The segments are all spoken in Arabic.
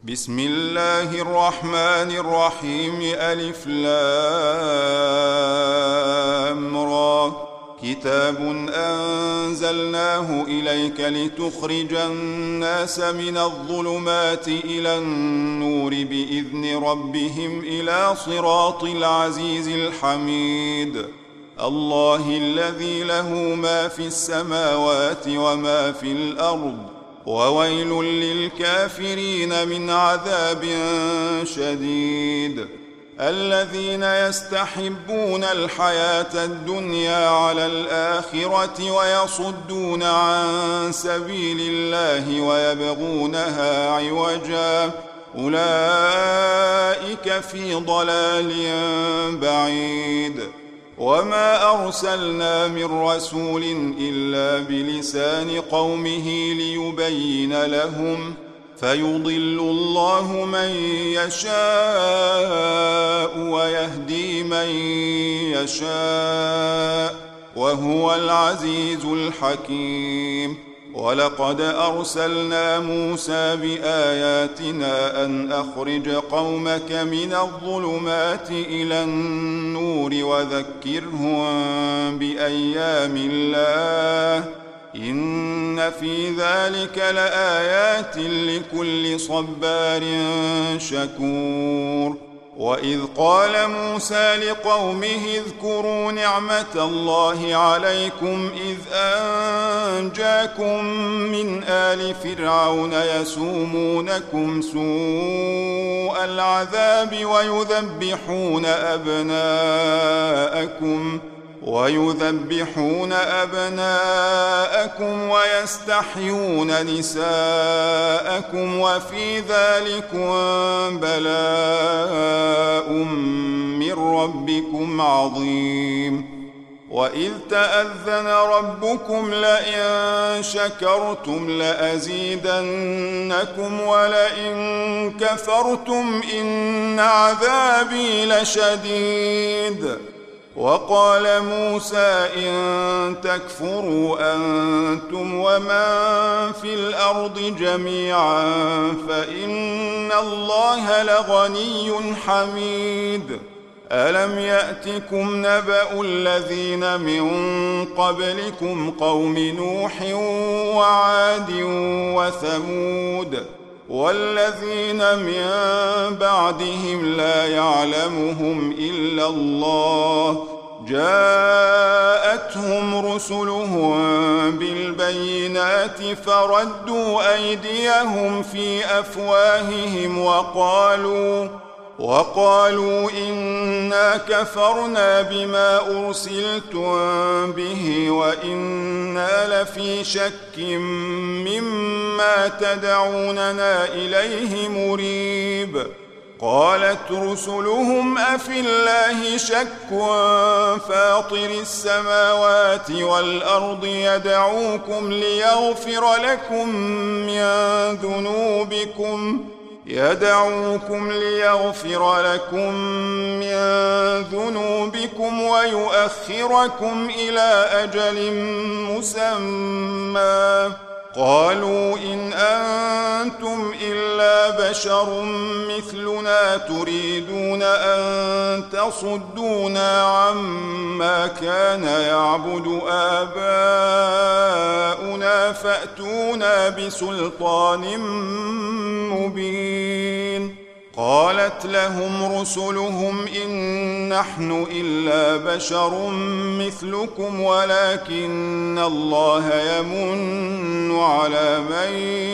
بسم الله الرحمن الرحيم. ألف لام را. كتاب أنزلناه إليك لتخرج الناس من الظلمات إلى النور بإذن ربهم إلى صراط العزيز الحميد. الله الذي له ما في السماوات وما في الأرض، وويل للكافرين من عذاب شديد. الذين يستحبون الحياة الدنيا على الآخرة ويصدون عن سبيل الله ويبغونها عوجا، أولئك في ضلال بعيد. وما أرسلنا من رسول إلا بلسان قومه ليبين لهم، فيضل الله من يشاء ويهدي من يشاء، وهو العزيز الحكيم. ولقد أرسلنا موسى بآياتنا أن أخرج قومك من الظلمات إلى النور وذكرهم بأيام الله، إن في ذلك لآيات لكل صبار شكور. وإذ قال موسى لقومه اذكروا نعمة الله عليكم إذ أنجاكم من آل فرعون يسومونكم سوء العذاب ويذبحون أبناءكم ويستحيون نساءكم، وفي ذلكم بلاء من ربكم عظيم. وإذ تأذن ربكم لئن شكرتم لأزيدنكم ولئن كفرتم إن عذابي لشديد. وقال موسى إن تكفروا أنتم ومن في الأرض جميعا فإن الله لغني حميد. ألم يأتكم نبأ الذين من قبلكم قوم نوح وعاد وثمود والذين من بعدهم لا يعلمهم إلا الله، جاءتهم رسلهم بالبينات فردوا أيديهم في أفواههم وقالوا إنا كفرنا بما أرسلتم به وإنا لفي شك مما تدعوننا إليه مريب. قالت رسلهم أفي الله شك فاطر السماوات والأرض يدعوكم ليغفر لكم من ذنوبكم ويؤخركم إلى أجل مسمى. قالوا إن أنتم إلا بشر مثلنا تريدون أن تصدونا عما كان يعبد آباؤنا فأتونا بسلطان مبين. قالت لهم رسلهم إن نحن إلا بشر مثلكم ولكن الله يمن على من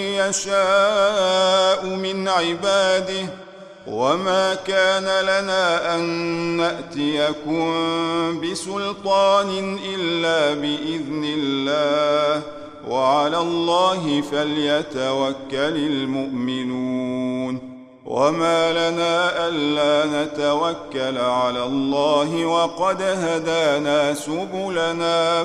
يشاء من عباده، وما كان لنا أن نأتيكم بسلطان إلا بإذن الله، وعلى الله فليتوكل المؤمنون. وما لنا ألا نتوكل على الله وقد هدانا سبلنا،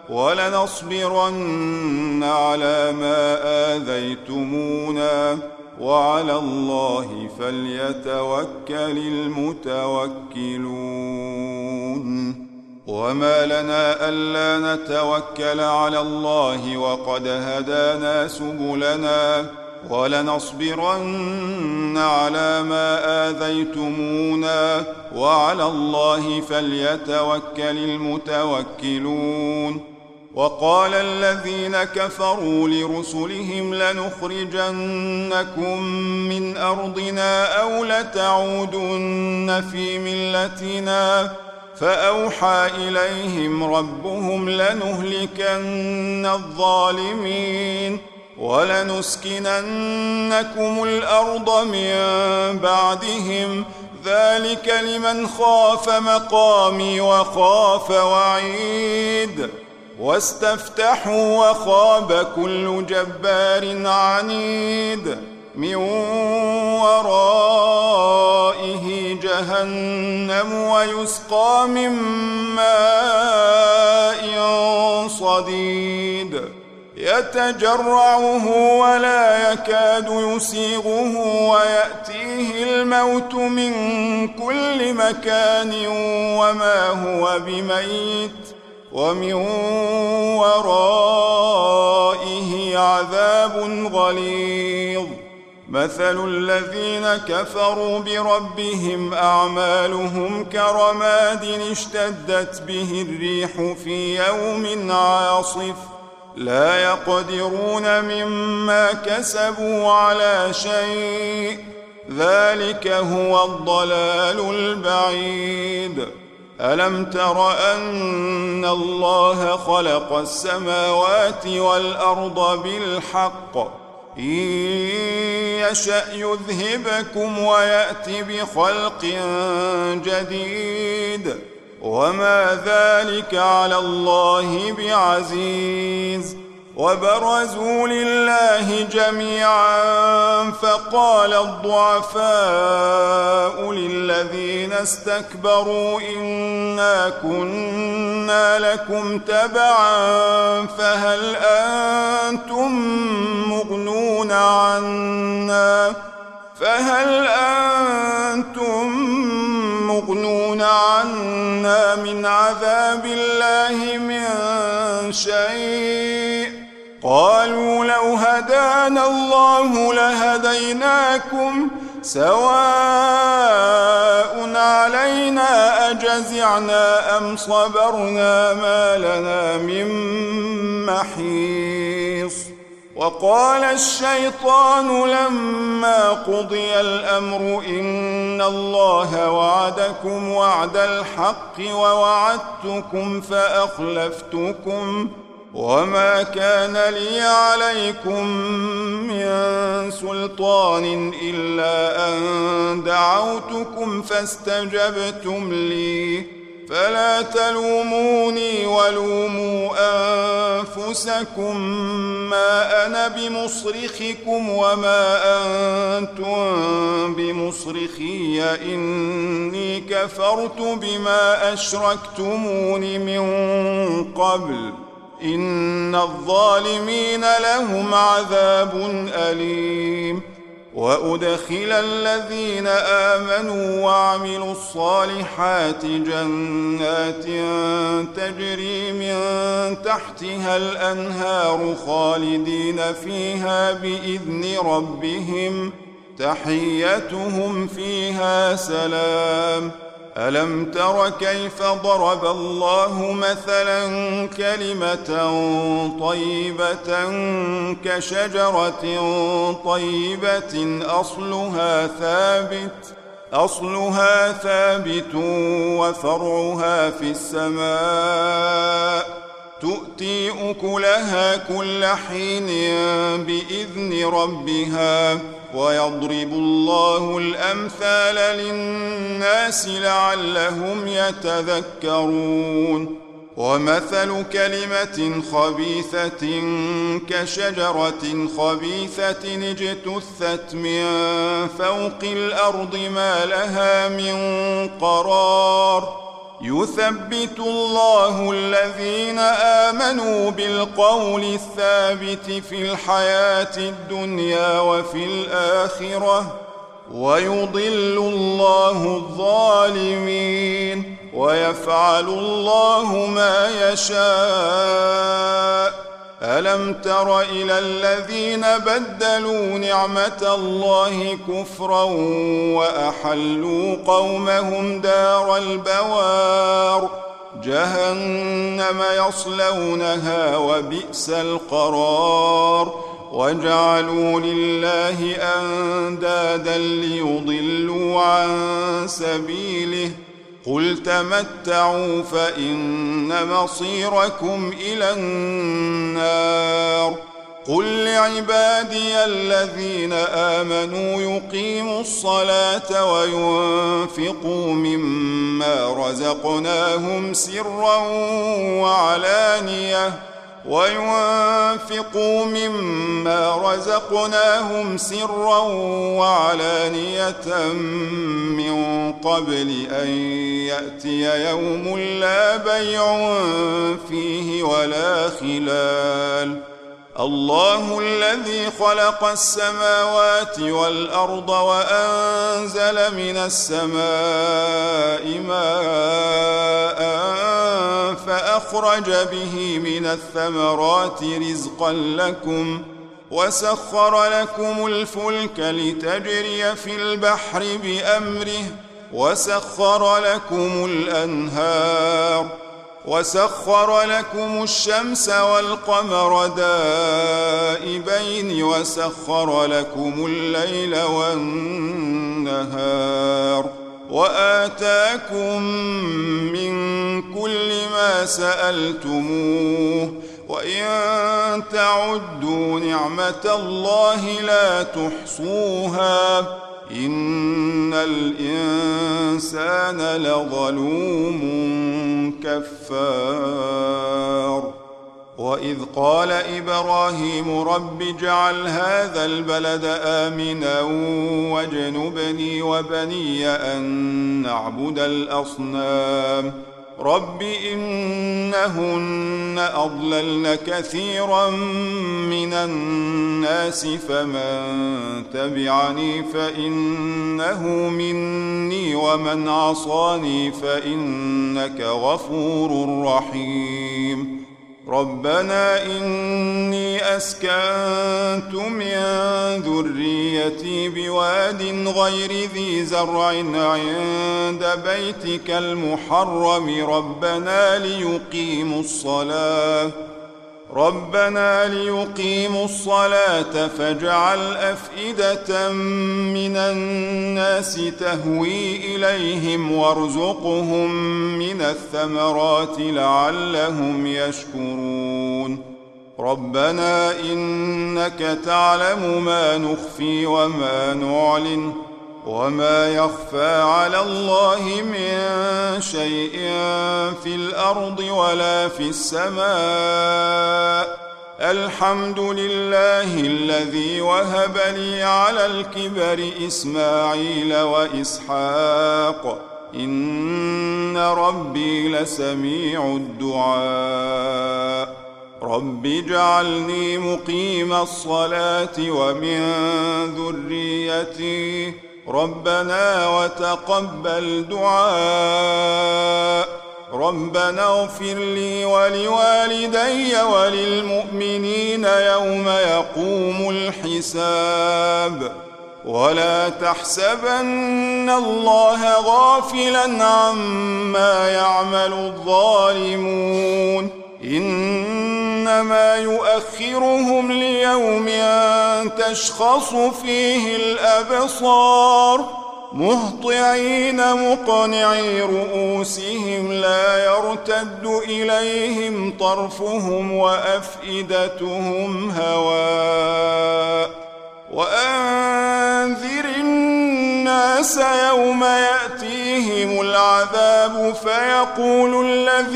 ولنصبرن على ما آذيتمونا، وعلى الله فليتوكل المتوكلون. وما لنا ألا نتوكل على الله وقد هدانا سبلنا، ولنصبرن على ما آذيتمونا وعلى الله فليتوكل المتوكلون. وقال الذين كفروا لرسلهم لنخرجنكم من أرضنا أو لتعودن في ملتنا فأوحى إليهم ربهم لنهلكن الظالمين ولنسكننكم الأرض من بعدهم ذلك لمن خاف مقامي وخاف وعيد. واستفتحوا وخاب كل جبار عنيد من ورائه جهنم ويسقى من ماء صديد يتجرعه ولا يكاد يسيغه ويأتيه الموت من كل مكان وما هو بميت ومن ورائه عذاب غليظ. مثل الذين كفروا بربهم أعمالهم كرماد اشتدت به الريح في يوم عاصف لا يقدرون مما كسبوا على شيء ذلك هو الضلال البعيد. ألم تر أن الله خلق السماوات والأرض بالحق إن يشأ يذهبكم ويأت بخلق جديد وما ذلك على الله بعزيز. وبرزوا لله جميعا فقال الضعفاء للذين استكبروا إنا كنا لكم تبعا فهل أنتم مغنون عنا من عذاب الله من شيء قالوا لو هدانا الله لهديناكم سواء علينا أجزعنا أم صبرنا ما لنا من محيص. وقال الشيطان لما قضي الأمر إن الله وعدكم وعد الحق ووعدتكم فأخلفتكم وما كان لي عليكم من سلطان إلا أن دعوتكم فاستجبتم لي فلا تلوموني ولوموا أنفسكم ما أنا بمصرخكم وما أنتم بمصرخي إني كفرت بما أشركتمون من قبل إن الظالمين لهم عذاب أليم. وأدخل الذين آمنوا وعملوا الصالحات جنات تجري من تحتها الأنهار خالدين فيها بإذن ربهم تحيتهم فيها سلام. ألم تر كيف ضرب الله مثلا كلمة طيبة كشجرة طيبة أصلها ثابت وفرعها في السماء تؤتي أكلها كل حين بإذن ربها ويضرب الله الأمثال للناس لعلهم يتذكرون. ومثل كلمة خبيثة كشجرة خبيثة اجتثت من فوق الأرض ما لها من قرار يثبت الله الذين آمنوا بالقول الثابت في الحياة الدنيا وفي الآخرة ويضل الله الظالمين ويفعل الله ما يشاء. ألم تر إلى الذين بدلوا نعمة الله كفرا وأحلوا قومهم دار البوار جهنم يصلونها وبئس القرار وجعلوا لله أندادا ليضلوا عن سبيله قل تمتعوا فإن مصيركم إلى النار قل لعبادي الذين آمنوا يقيموا الصلاة وينفقوا مما رزقناهم سرا وعلانية من قبل أن يأتي يوم لا بيع فيه ولا خلال الله الذي خلق السماوات والأرض وأنزل من السماء ماء فأخرج به من الثمرات رزقا لكم وسخر لكم الفلك لتجري في البحر بأمره وسخر لكم الأنهار وسخر لكم الشمس والقمر دائبين وسخر لكم الليل والنهار وآتاكم من كل ما سألتموه وإن تعدوا نعمة الله لا تحصوها إن الإنسان لظلوم كفار وإذ قال إبراهيم رب اجعل هذا البلد آمنا واجنبني وبني أن نعبد الأصنام رب إنهن أضللن كثيرا من الناس فمن تبعني فإنه مني ومن عصاني فإنك غفور رحيم ربنا إني أسكنت من ذريتي بواد غير ذي زرع عند بيتك المحرم ربنا ليقيموا الصلاة فاجعل أفئدة من الناس تهوي إليهم وارزقهم من الثمرات لعلهم يشكرون ربنا إنك تعلم ما نخفي وما نعلن وما يخفى على الله من شيء في الأرض ولا في السماء الحمد لله الذي وهب لي على الكبر إسماعيل وإسحاق إن ربي لسميع الدعاء رب اجعلني مقيم الصلاة ومن ذريتي ربنا وتقبل دعاء ربنا اغفر لي ولوالدي وللمؤمنين يوم يقوم الحساب ولا تحسبن الله غافلا عما يعمل الظالمون إنما يؤخرهم ليوم تشخص فيه الأبصار مهطعين مقنعي رؤوسهم لا يرتد إليهم طرفهم وأفئدتهم هواء وأنذر الناس يوم يأتيهم العذاب فيقول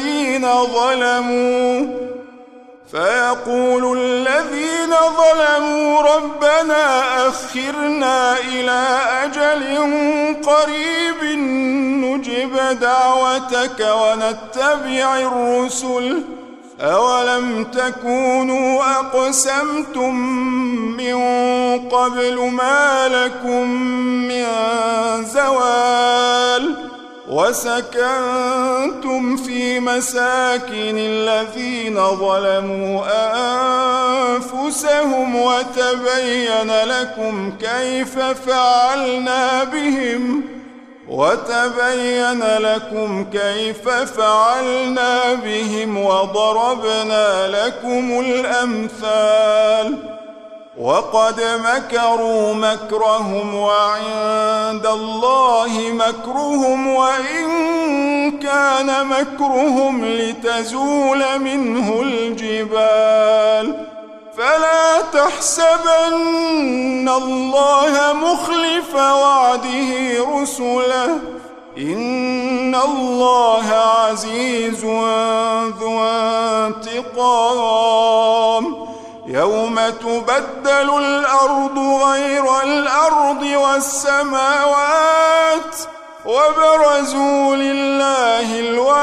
الذين ظلموا ربنا أخرنا إلى أجل قريب نجب دعوتك ونتبع الرسل أولم تكونوا أقسمتم من قبل ما لكم من زوال وسكنتم في مساكن الذين ظلموا أنفسهم وتبين لكم كيف فعلنا بهم وضربنا لكم الأمثال وقد مكروا مكرهم وعند الله مكرهم وإن كان مكرهم لتزول منه الجبال فلا تحسبن الله مخلف وعده رسله إن الله عزيز ذو انتقام يوم تبدل الأرض غير الأرض والسماوات وبرزوا لله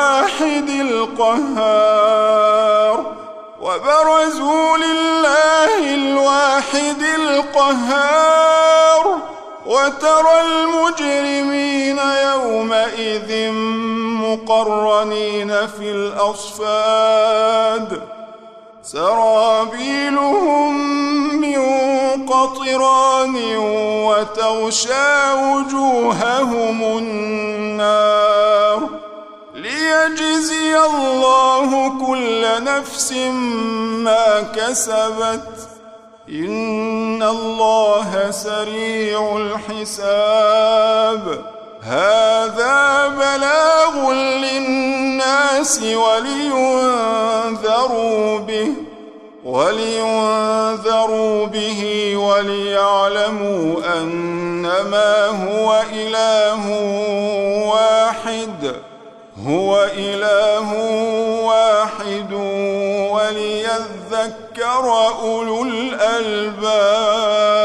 الواحد القهار وترى المجرمين يومئذ مقرنين في الأصفاد سرابيلهم من قطران وتغشى وجوههم النار ليجزي الله كل نفس ما كسبت إن الله سريع الحساب هذا بلاغ للناس ولينذروا به وليعلموا أنما هو إله واحد وليذكر أولو الألباب.